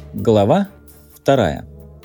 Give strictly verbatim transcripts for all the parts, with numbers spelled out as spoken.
Глава вторая.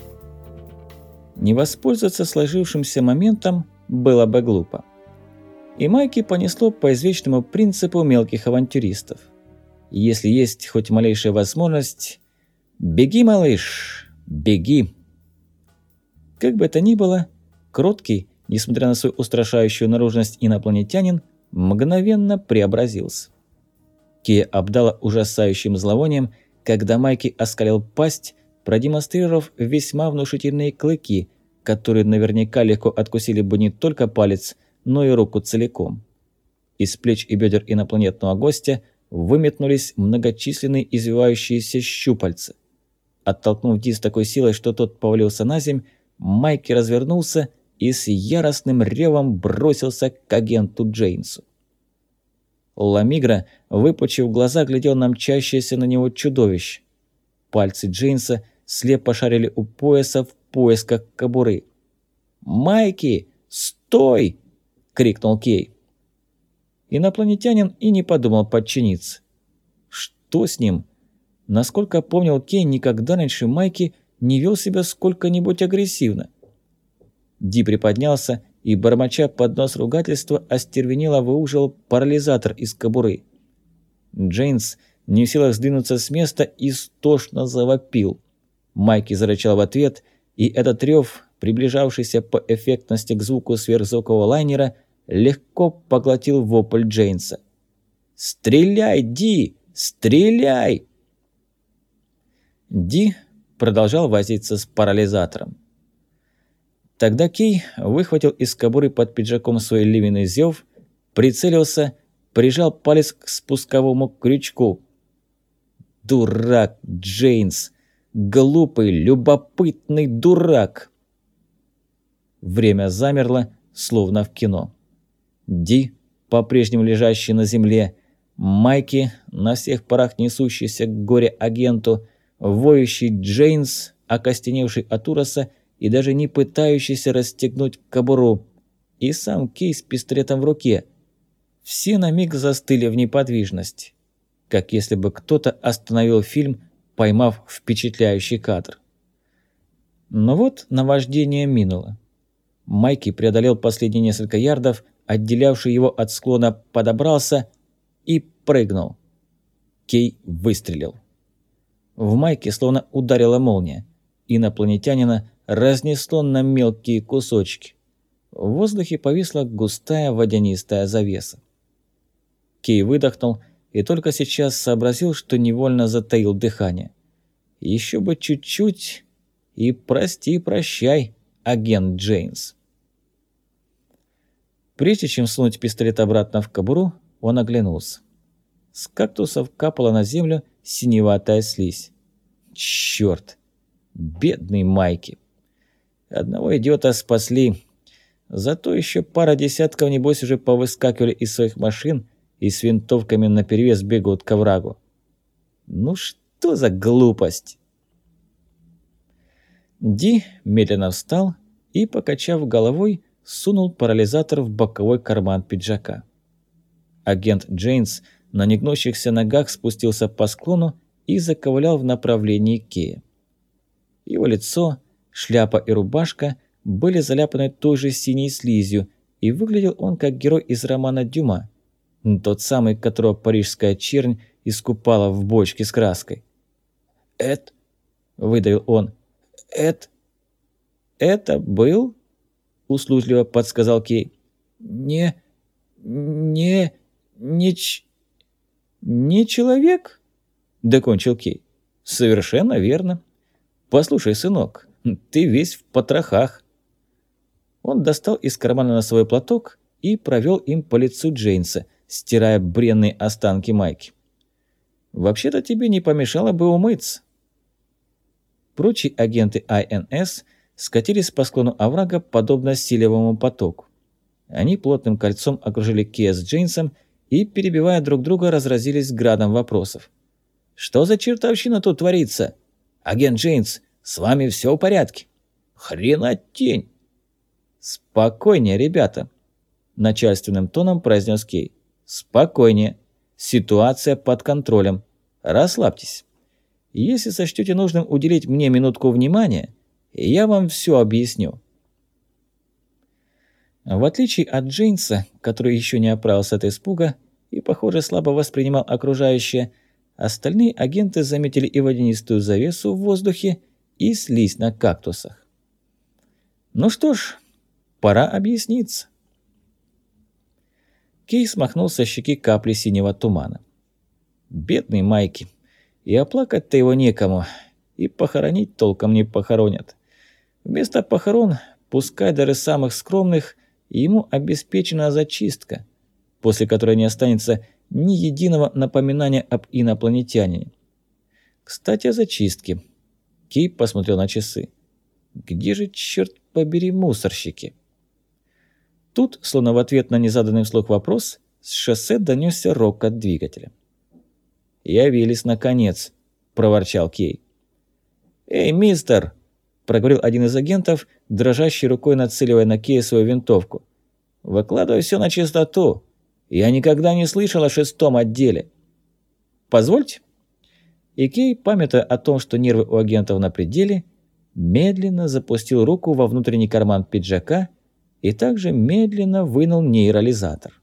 Не воспользоваться сложившимся моментом было бы глупо. И Майки понесло по извечному принципу мелких авантюристов. Если есть хоть малейшая возможность, беги, малыш, беги. Как бы это ни было, кроткий, несмотря на свою устрашающую наружность инопланетянин, мгновенно преобразился. Кея обдала ужасающим зловонием, когда Майки оскалил пасть, продемонстрировав весьма внушительные клыки, которые наверняка легко откусили бы не только палец, но и руку целиком. Из плеч и бедер инопланетного гостя выметнулись многочисленные извивающиеся щупальца. Оттолкнув Ди с такой силой, что тот повалился на земь, Майки развернулся и с яростным ревом бросился к агенту Джейнсу. Ламигра, выпучив глаза, глядел на мчащееся на него чудовище. Пальцы Джейнса слепо шарили у пояса в поисках кобуры. «Майки, стой!» — крикнул Кей. Инопланетянин и не подумал подчиниться. Что с ним? Насколько помнил Кей, никогда раньше Майки не вел себя сколько-нибудь агрессивно. Ди приподнялся и, бормоча под нос ругательства, остервенело выужил парализатор из кобуры. Джейнс, не в силах сдвинуться с места, истошно завопил. Майки зарычал в ответ, и этот рев, приближавшийся по эффектности к звуку сверхзвукового лайнера, легко поглотил вопль Джейнса. «Стреляй, Ди! Стреляй!» Ди продолжал возиться с парализатором. Тогда Кей выхватил из кобуры под пиджаком свой ливенный зев, прицелился, прижал палец к спусковому крючку. «Дурак, Джейнс! Глупый, любопытный дурак!» Время замерло, словно в кино. Ди, по-прежнему лежащий на земле, Майки, на всех парах несущийся к горе-агенту, воющий Джейнс, окостеневший от ужаса и даже не пытающийся расстегнуть кобуру, и сам Кей с пистолетом в руке. Все на миг застыли в неподвижности, как если бы кто-то остановил фильм, поймав впечатляющий кадр. Но вот наваждение минуло. Майки преодолел последние несколько ярдов, отделявший его от склона, подобрался и прыгнул. Кей выстрелил. В Майке словно ударила молния. Инопланетянина разнесло на мелкие кусочки. В воздухе повисла густая водянистая завеса. Кей выдохнул и только сейчас сообразил, что невольно затаил дыхание. Еще бы чуть-чуть и прости-прощай, агент Джейнс. Прежде чем сунуть пистолет обратно в кобуру, он оглянулся. С кактусов капала на землю синеватая слизь. Черт! Бедный Майки! Одного идиота спасли. Зато еще пара десятков, небось, уже повыскакивали из своих машин и с винтовками наперевес бегут к оврагу. Ну что за глупость? Ди медленно встал и, покачав головой, сунул парализатор в боковой карман пиджака. Агент Джейнс на негнущихся ногах спустился по склону и заковылял в направлении Кея. Его лицо, шляпа и рубашка были заляпаны той же синей слизью, и выглядел он как герой из романа Дюма, тот самый, которого парижская чернь искупала в бочке с краской. «Эд?» – выдавил он. «Эд?» «Это был?» – услужливо подсказал Кей. «Не... не... не... ч... не человек?» – докончил Кей. «Совершенно верно. Послушай, сынок, ты весь в потрохах». Он достал из кармана носовой платок и провел им по лицу Джейнса, стирая бренные останки Майки. «Вообще-то тебе не помешало бы умыться». Прочие агенты ай эн эс скатились по склону оврага, подобно силевому потоку. Они плотным кольцом окружили Кея с Джейнсом и, перебивая друг друга, разразились градом вопросов. «Что за чертовщина тут творится? Агент Джейнс, с вами все в порядке?» «Хренотень!» «Спокойнее, ребята», – начальственным тоном произнес Кей. «Спокойнее. Ситуация под контролем. Расслабьтесь. Если сочтете нужным уделить мне минутку внимания, я вам все объясню». В отличие от Джейнса, который еще не оправился от испуга и, похоже, слабо воспринимал окружающее, остальные агенты заметили и водянистую завесу в воздухе, и слизь на кактусах. Ну что ж, пора объясниться. Кей смахнул со щеки капли синего тумана. Бедный Майки. И оплакать-то его некому, и похоронить толком не похоронят. Вместо похорон, пускай даже самых скромных, ему обеспечена зачистка, после которой не останется ни единого напоминания об инопланетянине. Кстати, о зачистке. Кей посмотрел на часы. Где же, черт побери, мусорщики? Тут, словно в ответ на незаданный вслух вопрос, с шоссе донесся рокот двигателя. «Явились, наконец», – проворчал Кей. «Эй, мистер!» – проговорил один из агентов, дрожащей рукой нацеливая на Кея свою винтовку. «Выкладывай все на чистоту. Я никогда не слышал о шестом отделе». «Позвольте». И Кей, памятуя о том, что нервы у агентов на пределе, медленно запустил руку во внутренний карман пиджака и также медленно вынул нейрализатор.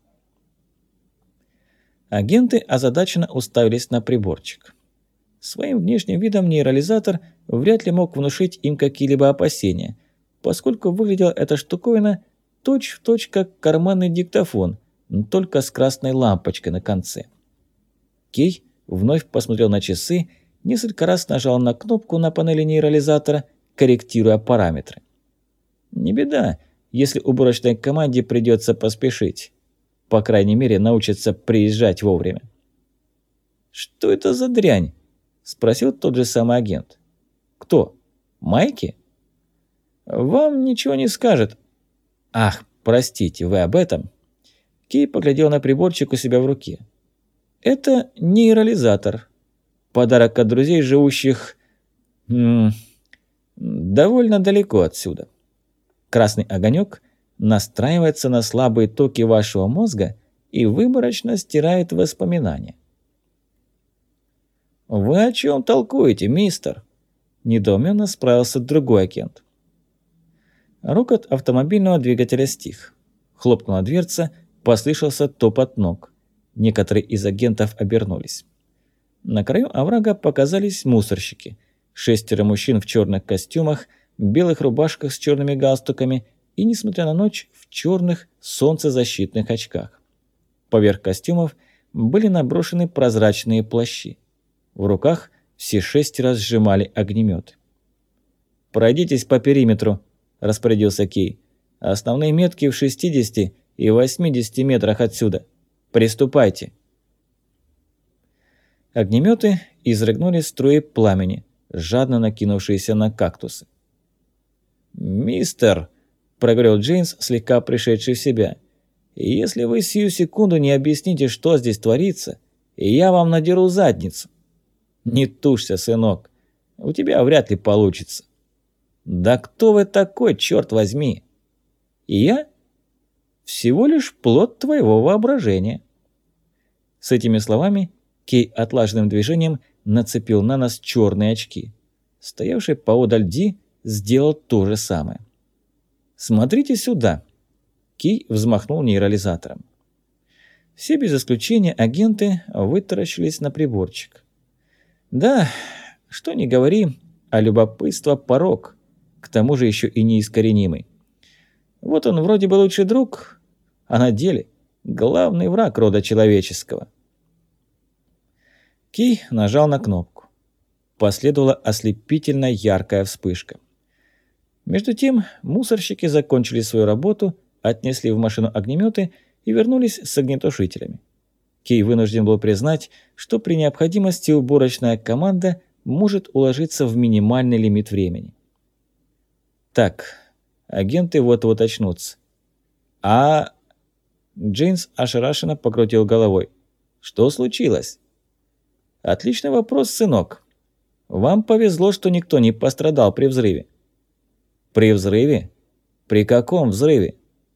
Агенты озадаченно уставились на приборчик. Своим внешним видом нейрализатор вряд ли мог внушить им какие-либо опасения, поскольку выглядела эта штуковина точь-в-точь как карманный диктофон, но только с красной лампочкой на конце. Кей вновь посмотрел на часы, несколько раз нажал на кнопку на панели нейрализатора, корректируя параметры. Не беда, если уборочной команде придется поспешить. По крайней мере, научатся приезжать вовремя. «Что это за дрянь?» – спросил тот же самый агент. «Кто? Майки?» «Вам ничего не скажет». «Ах, простите, вы об этом?» Кей поглядел на приборчик у себя в руке. «Это нейрализатор. Подарок от друзей, живущих... М -м, довольно далеко отсюда. Красный огонек настраивается на слабые токи вашего мозга и выборочно стирает воспоминания». «Вы о чем толкуете, мистер?» – недоуменно справился другой агент. Рокот автомобильного двигателя стих. Хлопнула дверца, послышался топот ног. Некоторые из агентов обернулись. На краю оврага показались мусорщики. Шестеро мужчин в черных костюмах, белых рубашках с черными галстуками и, несмотря на ночь, в черных солнцезащитных очках. Поверх костюмов были наброшены прозрачные плащи. В руках все шестеро сжимали огнеметы. «Пройдитесь по периметру», – распорядился Кей. «Основные метки в шестидесяти и восьмидесяти метрах отсюда. Приступайте». Огнеметы изрыгнули струи пламени, жадно накинувшиеся на кактусы. «Мистер», – проговорил Джейнс, слегка пришедший в себя, – «если вы сию секунду не объясните, что здесь творится, я вам надеру задницу». «Не тушься, сынок, у тебя вряд ли получится». «Да кто вы такой, черт возьми?» «И я?» «Всего лишь плод твоего воображения». С этими словами Кей отлаженным движением нацепил на нос черные очки. Стоявший поодаль Ди сделал то же самое. «Смотрите сюда!» Кей взмахнул нейрализатором. Все без исключения агенты вытаращились на приборчик. Да, что ни говори, а любопытство – порок, к тому же еще и неискоренимый. Вот он вроде бы лучший друг, а на деле главный враг рода человеческого. Кей нажал на кнопку. Последовала ослепительно яркая вспышка. Между тем мусорщики закончили свою работу, отнесли в машину огнеметы и вернулись с огнетушителями. Кей вынужден был признать, что при необходимости уборочная команда может уложиться в минимальный лимит времени. Так, агенты вот-вот очнутся. А... Джейнс ошарашенно покрутил головой. Что случилось? Отличный вопрос, сынок. Вам повезло, что никто не пострадал при взрыве. При взрыве? При каком взрыве?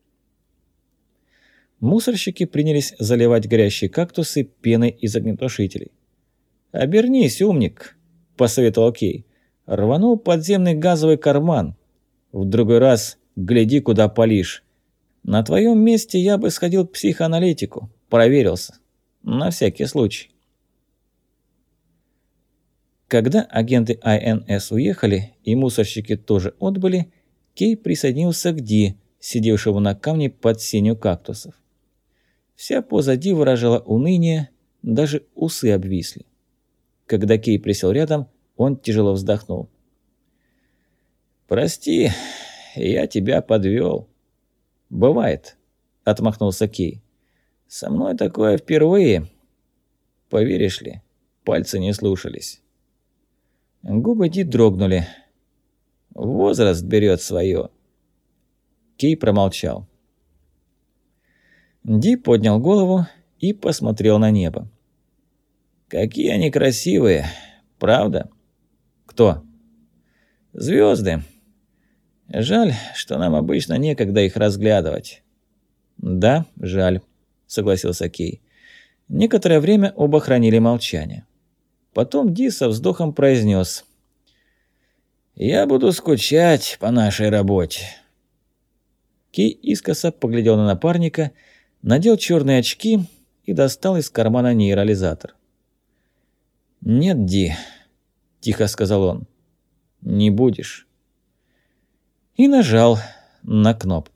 Мусорщики принялись заливать горящие кактусы пеной из огнетушителей. «Обернись, умник! – посоветовал Кей. «Рванул подземный газовый карман. В другой раз гляди, куда палишь. На твоем месте я бы сходил к психоаналитику, проверился. На всякий случай». Когда агенты ай эн эс уехали и мусорщики тоже отбыли, Кей присоединился к Ди, сидевшему на камне под сенью кактусов. Вся поза Ди выражала уныние, даже усы обвисли. Когда Кей присел рядом, он тяжело вздохнул. «Прости, я тебя подвел». «Бывает», — отмахнулся Кей. «Со мной такое впервые. Поверишь ли, пальцы не слушались». Губы Ди дрогнули. «Возраст берет свое». Кей промолчал. Ди поднял голову и посмотрел на небо. «Какие они красивые, правда?» «Кто?» «Звезды. Жаль, что нам обычно некогда их разглядывать». «Да, жаль», — согласился Кей. Некоторое время оба хранили молчание. Потом Ди со вздохом произнес: «Я буду скучать по нашей работе». Кей искоса поглядел на напарника, надел черные очки и достал из кармана нейрализатор. «Нет, Ди», – тихо сказал он, – «не будешь». И нажал на кнопку.